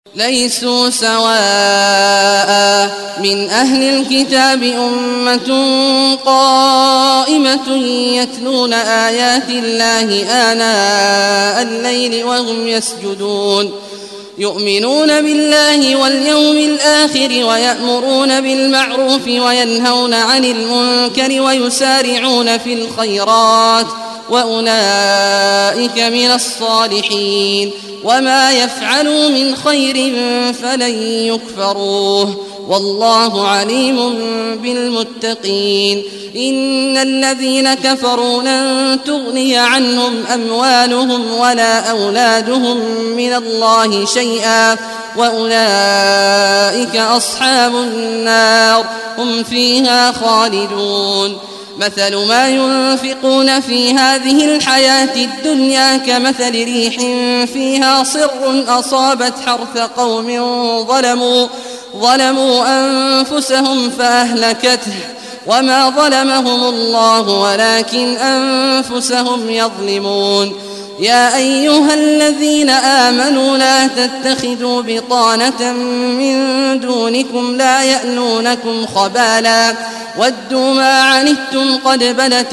ليسوا سواء من أهل الكتاب أمة قائمة يتلون آيات الله آناء الليل وهم يسجدون يؤمنون بالله واليوم الآخر ويأمرون بالمعروف وينهون عن المنكر ويسارعون في الخيرات وأولئك من الصالحين وما يفعلوا من خير فلن يكفروه والله عليم بالمتقين إن الذين كفروا لن تغني عنهم أموالهم ولا أولادهم من الله شيئا وأولئك أصحاب النار هم فيها خالدون مثل ما ينفقون في هذه الحياة الدنيا كمثل ريح فيها صر أصابت حرث قوم ظلموا أنفسهم فأهلكته وما ظلمهم الله ولكن أنفسهم يظلمون يا أيها الذين آمنوا لا تتخذوا بطانة من دونكم لا يألونكم خبالا ودوا ما عنتم قد بدت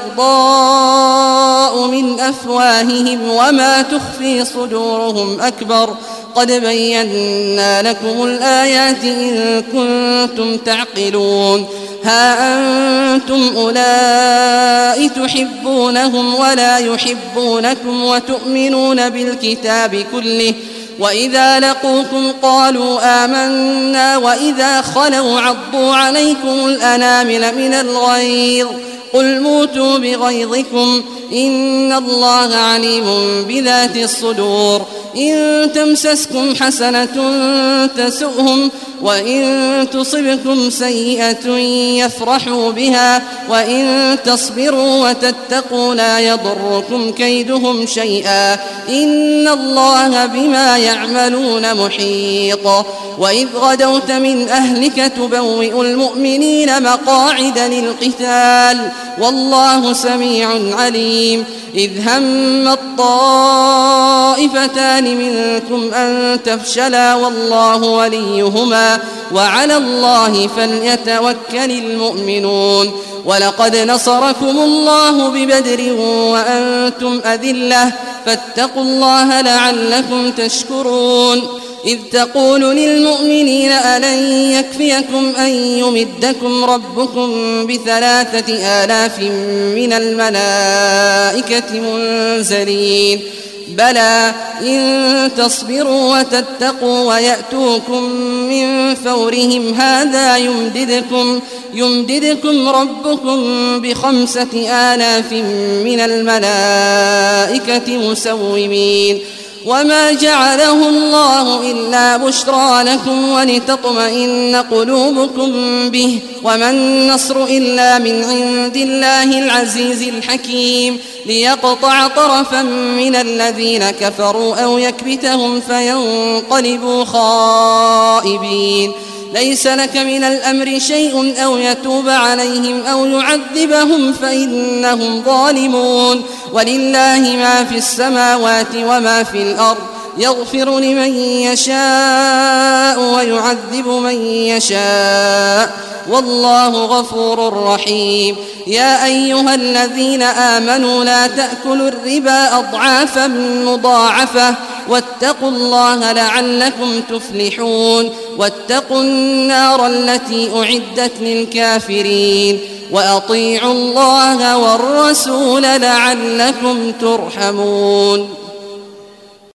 البغضاء من أفواههم وما تخفي صدورهم أكبر قد بينا لكم الآيات إن كنتم تعقلون ها أنتم أولئك تحبونهم ولا يحبونكم وتؤمنون بالكتاب كله وإذا لقوكم قالوا آمنا وإذا خلوا عضوا عليكم الأنامل من الغيظ قل موتوا بغيظكم إن الله عليم بذات الصدور إن تمسسكم حسنة تسؤهم وإن تصبكم سيئة يفرحوا بها وإن تصبروا وتتقوا لا يضركم كيدهم شيئا إن الله بما يعملون محيط وإذ غدوت من أهلك تبوئ المؤمنين مقاعد للقتال والله سميع عليم إذ هم الطائفتان منكم أن تفشلا والله وليهما وعلى الله فليتوكل المؤمنون ولقد نصركم الله ببدر وأنتم أذلة فاتقوا الله لعلكم تشكرون إذ تقول للمؤمنين ألن يكفيكم أن يمدكم ربكم ب3,000 من الملائكة منزلين بلى إن تصبروا وتتقوا ويأتوكم من فورهم هذا يمددكم ربكم ب5,000 من الملائكة مسومين وما جعله الله إلا بشرى لكم ولتطمئن قلوبكم به وما النصر إلا من عند الله العزيز الحكيم ليقطع طرفا من الذين كفروا أو يكبتهم فينقلبوا خائبين ليس لك من الأمر شيء أو يتوب عليهم أو يعذبهم فإنهم ظالمون ولله ما في السماوات وما في الأرض يغفر لمن يشاء ويعذب من يشاء والله غفور رحيم يا أيها الذين آمنوا لا تأكلوا الربا أضعافا مضاعفة واتقوا الله لعلكم تفلحون واتقوا النار التي أعدت للكافرين وأطيعوا الله والرسول لعلكم ترحمون.